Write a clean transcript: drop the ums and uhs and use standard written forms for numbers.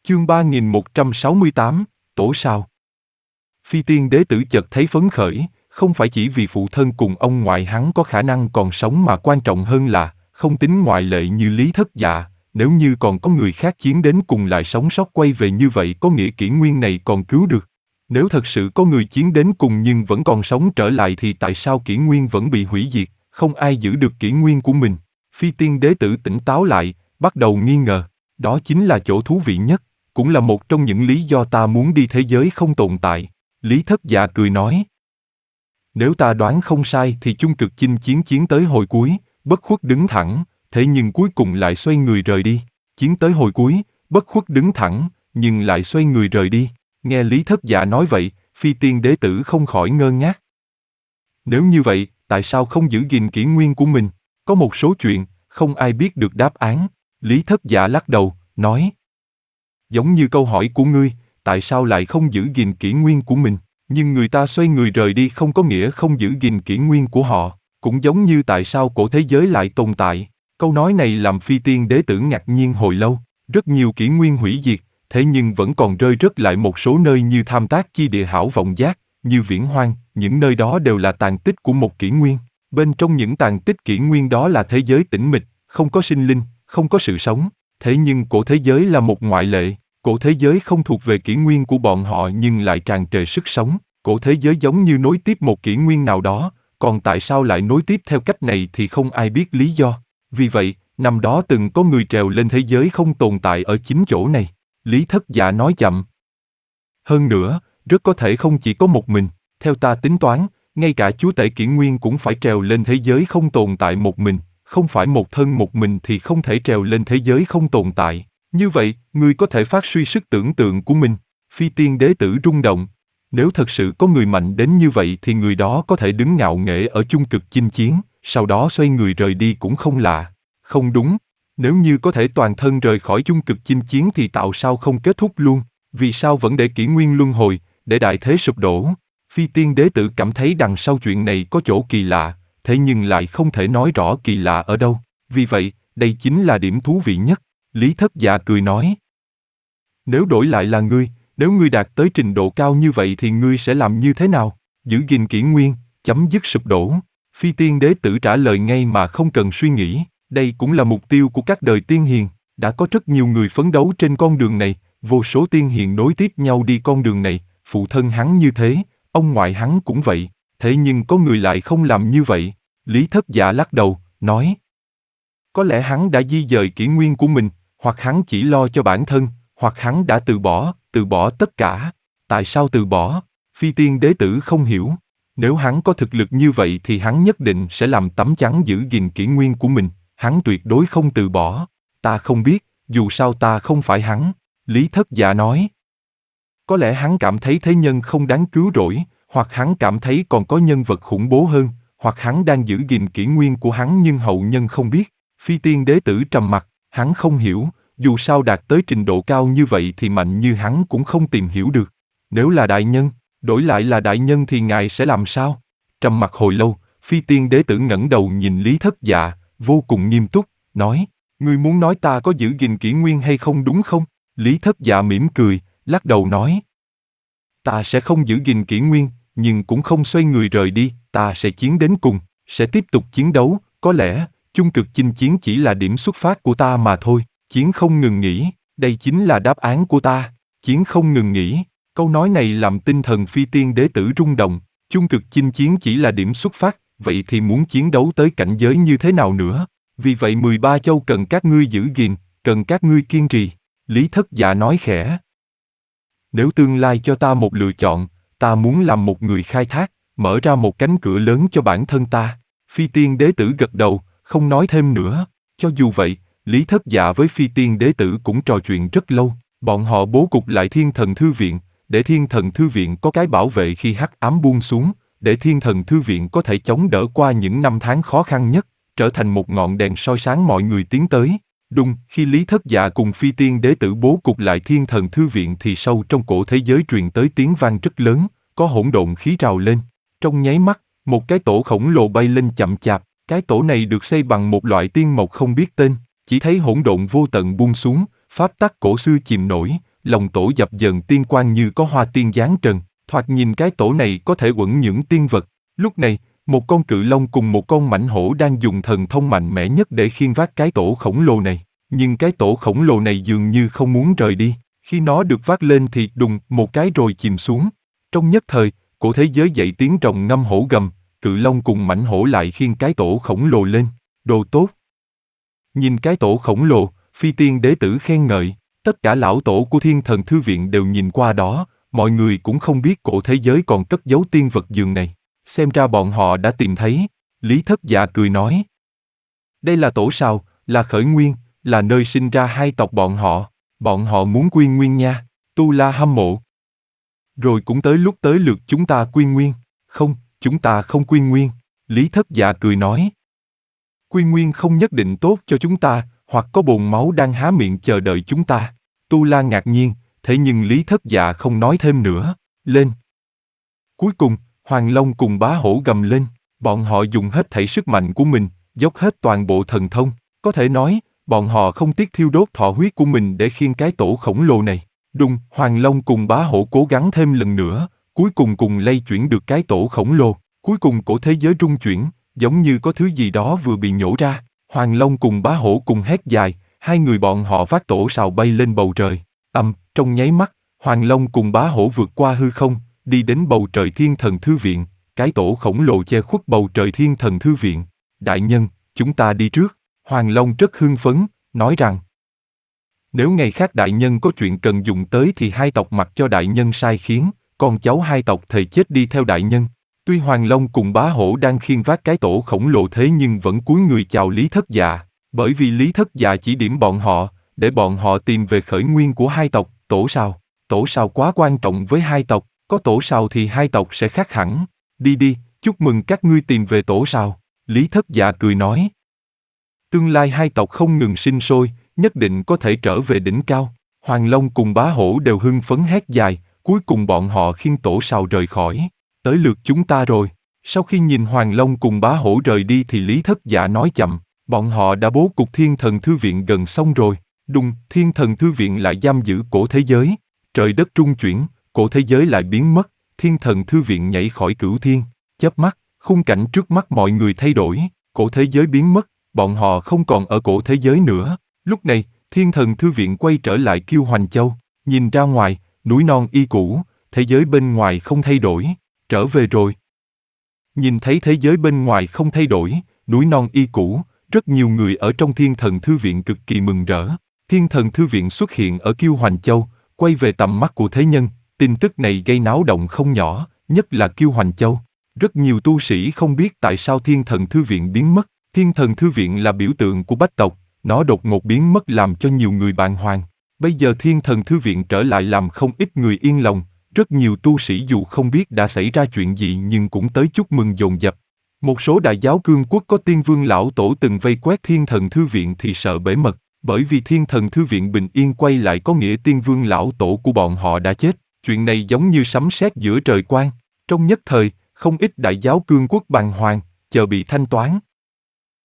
Chương 3168, Tổ sao. Phi tiên đế tử chợt thấy phấn khởi, không phải chỉ vì phụ thân cùng ông ngoại hắn có khả năng còn sống mà quan trọng hơn là, không tính ngoại lệ như Lý Thất Dạ, nếu như còn có người khác chiến đến cùng lại sống sót quay về như vậy có nghĩa kỷ nguyên này còn cứu được. Nếu thật sự có người chiến đến cùng nhưng vẫn còn sống trở lại thì tại sao kỷ nguyên vẫn bị hủy diệt, không ai giữ được kỷ nguyên của mình? Phi tiên đế tử tỉnh táo lại, bắt đầu nghi ngờ, đó chính là chỗ thú vị nhất, cũng là một trong những lý do ta muốn đi thế giới không tồn tại. Lý Thất Dạ cười nói. Nếu ta đoán không sai thì chung cực chinh chiến chiến tới hồi cuối, bất khuất đứng thẳng, thế nhưng cuối cùng lại xoay người rời đi. Chiến tới hồi cuối, bất khuất đứng thẳng, nhưng lại xoay người rời đi. Nghe Lý Thất Dạ nói vậy, phi tiên đế tử không khỏi ngơ ngác. Nếu như vậy, tại sao không giữ gìn kỷ nguyên của mình? Có một số chuyện, không ai biết được đáp án. Lý Thất Dạ lắc đầu, nói. Giống như câu hỏi của ngươi, tại sao lại không giữ gìn kỷ nguyên của mình? Nhưng người ta xoay người rời đi không có nghĩa không giữ gìn kỷ nguyên của họ, cũng giống như tại sao cổ thế giới lại tồn tại. Câu nói này làm phi tiên đế tử ngạc nhiên hồi lâu, rất nhiều kỷ nguyên hủy diệt, thế nhưng vẫn còn rơi rớt lại một số nơi như Tham Tác Chi Địa Hảo Vọng Giác, như Viễn Hoang, những nơi đó đều là tàn tích của một kỷ nguyên. Bên trong những tàn tích kỷ nguyên đó là thế giới tĩnh mịch, không có sinh linh, không có sự sống. Thế nhưng cổ thế giới là một ngoại lệ, cổ thế giới không thuộc về kỷ nguyên của bọn họ nhưng lại tràn trề sức sống. Cổ thế giới giống như nối tiếp một kỷ nguyên nào đó, còn tại sao lại nối tiếp theo cách này thì không ai biết lý do. Vì vậy, năm đó từng có người trèo lên thế giới không tồn tại ở chính chỗ này. Lý Thất Dạ nói chậm. Hơn nữa, rất có thể không chỉ có một mình, theo ta tính toán, ngay cả chúa tể kỷ nguyên cũng phải trèo lên thế giới không tồn tại một mình, không phải một thân một mình thì không thể trèo lên thế giới không tồn tại. Như vậy, ngươi có thể phát suy sức tưởng tượng của mình. Phi tiên đế tử rung động. Nếu thật sự có người mạnh đến như vậy thì người đó có thể đứng ngạo nghễ ở chung cực chinh chiến, sau đó xoay người rời đi cũng không lạ. Không đúng, nếu như có thể toàn thân rời khỏi chung cực chinh chiến thì tại sao không kết thúc luôn? Vì sao vẫn để kỷ nguyên luân hồi, để đại thế sụp đổ? Phi tiên đế tử cảm thấy đằng sau chuyện này có chỗ kỳ lạ, thế nhưng lại không thể nói rõ kỳ lạ ở đâu. Vì vậy, đây chính là điểm thú vị nhất. Lý Thất Dạ cười nói. Nếu đổi lại là ngươi, nếu ngươi đạt tới trình độ cao như vậy thì ngươi sẽ làm như thế nào? Giữ gìn kỷ nguyên, chấm dứt sụp đổ. Phi tiên đế tử trả lời ngay mà không cần suy nghĩ. Đây cũng là mục tiêu của các đời tiên hiền. Đã có rất nhiều người phấn đấu trên con đường này, vô số tiên hiền nối tiếp nhau đi con đường này. Phụ thân hắn như thế, ông ngoại hắn cũng vậy. Thế nhưng có người lại không làm như vậy. Lý Thất Dạ lắc đầu, nói. Có lẽ hắn đã di dời kỷ nguyên của mình, hoặc hắn chỉ lo cho bản thân, hoặc hắn đã từ bỏ tất cả. Tại sao từ bỏ? Phi tiên đế tử không hiểu. Nếu hắn có thực lực như vậy thì hắn nhất định sẽ làm tấm chắn giữ gìn kỷ nguyên của mình, hắn tuyệt đối không từ bỏ. Ta không biết, dù sao ta không phải hắn. Lý Thất Dạ nói. Có lẽ hắn cảm thấy thế nhân không đáng cứu rỗi, hoặc hắn cảm thấy còn có nhân vật khủng bố hơn, hoặc hắn đang giữ gìn kỷ nguyên của hắn nhưng hậu nhân không biết. Phi tiên đế tử trầm mặc, hắn không hiểu, dù sao đạt tới trình độ cao như vậy thì mạnh như hắn cũng không tìm hiểu được. Nếu là đại nhân, đổi lại là đại nhân thì ngài sẽ làm sao? Trầm mặc hồi lâu, phi tiên đế tử ngẩng đầu nhìn Lý Thất Dạ, vô cùng nghiêm túc, nói, ngươi muốn nói ta có giữ gìn kỷ nguyên hay không đúng không? Lý Thất Dạ mỉm cười, lắc đầu nói, ta sẽ không giữ gìn kỷ nguyên, nhưng cũng không xoay người rời đi, ta sẽ chiến đến cùng, sẽ tiếp tục chiến đấu, có lẽ, chung cực chinh chiến chỉ là điểm xuất phát của ta mà thôi, chiến không ngừng nghỉ, đây chính là đáp án của ta, chiến không ngừng nghỉ. Câu nói này làm tinh thần phi tiên đế tử rung động, chung cực chinh chiến chỉ là điểm xuất phát, vậy thì muốn chiến đấu tới cảnh giới như thế nào nữa? Vì vậy 13 châu cần các ngươi giữ gìn, cần các ngươi kiên trì. Lý Thất Dạ nói khẽ. Nếu tương lai cho ta một lựa chọn, ta muốn làm một người khai thác, mở ra một cánh cửa lớn cho bản thân ta. Phi tiên đế tử gật đầu, không nói thêm nữa. Cho dù vậy, Lý Thất Dạ với phi tiên đế tử cũng trò chuyện rất lâu. Bọn họ bố cục lại Thiên Thần Thư Viện, để Thiên Thần Thư Viện có cái bảo vệ khi hắc ám buông xuống, để Thiên Thần Thư Viện có thể chống đỡ qua những năm tháng khó khăn nhất, trở thành một ngọn đèn soi sáng mọi người tiến tới. Đúng, khi Lý Thất Dạ cùng phi tiên đế tử bố cục lại Thiên Thần Thư Viện thì sâu trong cổ thế giới truyền tới tiếng vang rất lớn, có hỗn độn khí trào lên. Trong nháy mắt, một cái tổ khổng lồ bay lên chậm chạp, cái tổ này được xây bằng một loại tiên mộc không biết tên, chỉ thấy hỗn độn vô tận buông xuống, pháp tắc cổ xưa chìm nổi, lòng tổ dập dờn tiên quang như có hoa tiên giáng trần, thoạt nhìn cái tổ này có thể uẩn những tiên vật. Lúc này, một con cự long cùng một con mãnh hổ đang dùng thần thông mạnh mẽ nhất để khiêng vác cái tổ khổng lồ này, nhưng cái tổ khổng lồ này dường như không muốn rời đi. Khi nó được vác lên thì đùng một cái rồi chìm xuống. Trong nhất thời, cổ thế giới dậy tiếng rồng ngâm hổ gầm, cự long cùng mãnh hổ lại khiêng cái tổ khổng lồ lên. Đồ tốt! Nhìn cái tổ khổng lồ, phi tiên đế tử khen ngợi, tất cả lão tổ của Thiên Thần Thư Viện đều nhìn qua đó, mọi người cũng không biết cổ thế giới còn cất giấu tiên vật giường này. Xem ra bọn họ đã tìm thấy. Lý Thất Dạ cười nói. Đây là tổ sào, là khởi nguyên, là nơi sinh ra hai tộc bọn họ. Bọn họ muốn quy nguyên nha. Tu La hâm mộ. Rồi cũng tới lúc tới lượt chúng ta quy nguyên. Không, chúng ta không quy nguyên. Lý Thất Dạ cười nói. Quy nguyên không nhất định tốt cho chúng ta, hoặc có bồn máu đang há miệng chờ đợi chúng ta. Tu La ngạc nhiên, thế nhưng Lý Thất Dạ không nói thêm nữa. Lên. Cuối cùng, Hoàng Long cùng Bá Hổ gầm lên, bọn họ dùng hết thảy sức mạnh của mình, dốc hết toàn bộ thần thông, có thể nói, bọn họ không tiếc thiêu đốt thọ huyết của mình để khiêng cái tổ khổng lồ này. Đùng, Hoàng Long cùng Bá Hổ cố gắng thêm lần nữa, cuối cùng cùng lay chuyển được cái tổ khổng lồ, cuối cùng cổ thế giới rung chuyển, giống như có thứ gì đó vừa bị nhổ ra. Hoàng Long cùng Bá Hổ cùng hét dài, hai người bọn họ vác tổ sào bay lên bầu trời. Trong nháy mắt, Hoàng Long cùng Bá Hổ vượt qua hư không, đi đến bầu trời Thiên Thần Thư Viện, cái tổ khổng lồ che khuất bầu trời Thiên Thần Thư Viện. Đại nhân, chúng ta đi trước. Hoàng Long rất hưng phấn, nói rằng, nếu ngày khác đại nhân có chuyện cần dùng tới thì hai tộc mặc cho đại nhân sai khiến, con cháu hai tộc thề chết đi theo đại nhân. Tuy Hoàng Long cùng Bá Hổ đang khiêng vác cái tổ khổng lồ thế nhưng vẫn cúi người chào Lý Thất Dạ, bởi vì Lý Thất Dạ chỉ điểm bọn họ, để bọn họ tìm về khởi nguyên của hai tộc, tổ sào. Tổ sào quá quan trọng với hai tộc, có tổ sào thì hai tộc sẽ khác hẳn. Đi đi, chúc mừng các ngươi tìm về tổ sào. Lý Thất Dạ cười nói. Tương lai hai tộc không ngừng sinh sôi, nhất định có thể trở về đỉnh cao. Hoàng Long cùng Bá Hổ đều hưng phấn hét dài, cuối cùng bọn họ khiêng tổ sào rời khỏi. Tới lượt chúng ta rồi. Sau khi nhìn Hoàng Long cùng Bá Hổ rời đi thì Lý Thất Dạ nói chậm, bọn họ đã bố cục Thiên Thần Thư Viện gần xong rồi. Đùng, Thiên Thần Thư Viện lại giam giữ cổ thế giới. Trời đất rung chuyển, cổ thế giới lại biến mất, Thiên Thần Thư Viện nhảy khỏi cửu thiên. Chớp mắt, khung cảnh trước mắt mọi người thay đổi, cổ thế giới biến mất, bọn họ không còn ở cổ thế giới nữa. Lúc này, Thiên Thần Thư Viện quay trở lại Kiêu Hoành Châu, nhìn ra ngoài, núi non y cũ, thế giới bên ngoài không thay đổi, trở về rồi. Nhìn thấy thế giới bên ngoài không thay đổi, núi non y cũ, rất nhiều người ở trong Thiên Thần Thư Viện cực kỳ mừng rỡ. Thiên Thần Thư Viện xuất hiện ở Kiêu Hoành Châu, quay về tầm mắt của thế nhân, tin tức này gây náo động không nhỏ, nhất là Kiêu Hoành Châu. Rất nhiều tu sĩ không biết tại sao Thiên Thần Thư Viện biến mất. Thiên Thần Thư Viện là biểu tượng của bách tộc, nó đột ngột biến mất làm cho nhiều người bàng hoàng. Bây giờ Thiên Thần Thư Viện trở lại làm không ít người yên lòng, rất nhiều tu sĩ dù không biết đã xảy ra chuyện gì nhưng cũng tới chúc mừng dồn dập. Một số đại giáo cương quốc có tiên vương lão tổ từng vây quét Thiên Thần Thư Viện thì sợ bể mật, bởi vì Thiên Thần Thư Viện bình yên quay lại có nghĩa tiên vương lão tổ của bọn họ đã chết. Chuyện này giống như sấm sét giữa trời quang. Trong nhất thời, không ít đại giáo cương quốc bàng hoàng, chờ bị thanh toán.